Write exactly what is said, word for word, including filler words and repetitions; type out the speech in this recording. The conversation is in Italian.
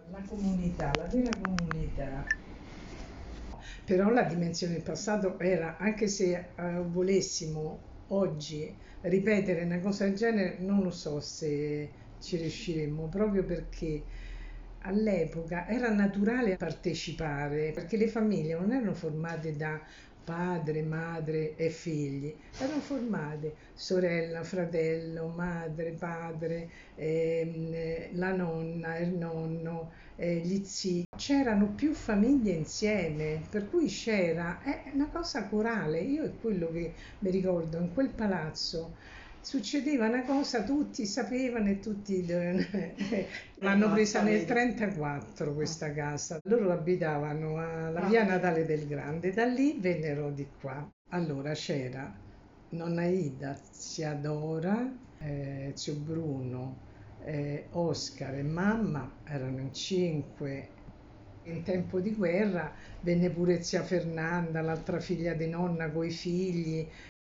la comunità, la vera comunità. Però la dimensione del passato era, anche se eh, volessimo oggi ripetere una cosa del genere, non lo so se ci riusciremmo, proprio perché all'epoca era naturale partecipare, perché le famiglie non erano formate da padre, madre e figli, erano formate sorella, fratello, madre, padre, ehm, la nonna, il nonno, eh, gli zii. C'erano più famiglie insieme, per cui c'era, è una cosa corale. Io è quello che mi ricordo, in quel palazzo succedeva una cosa, tutti sapevano e tutti dovevano- l'hanno presa nel trentaquattro questa casa. Loro abitavano alla via Natale del Grande, da lì vennero di qua. Allora c'era nonna Ida, zia Dora, eh, zio Bruno, eh, Oscar e mamma, erano in cinque. In tempo di guerra venne pure zia Fernanda, l'altra figlia di nonna coi figli,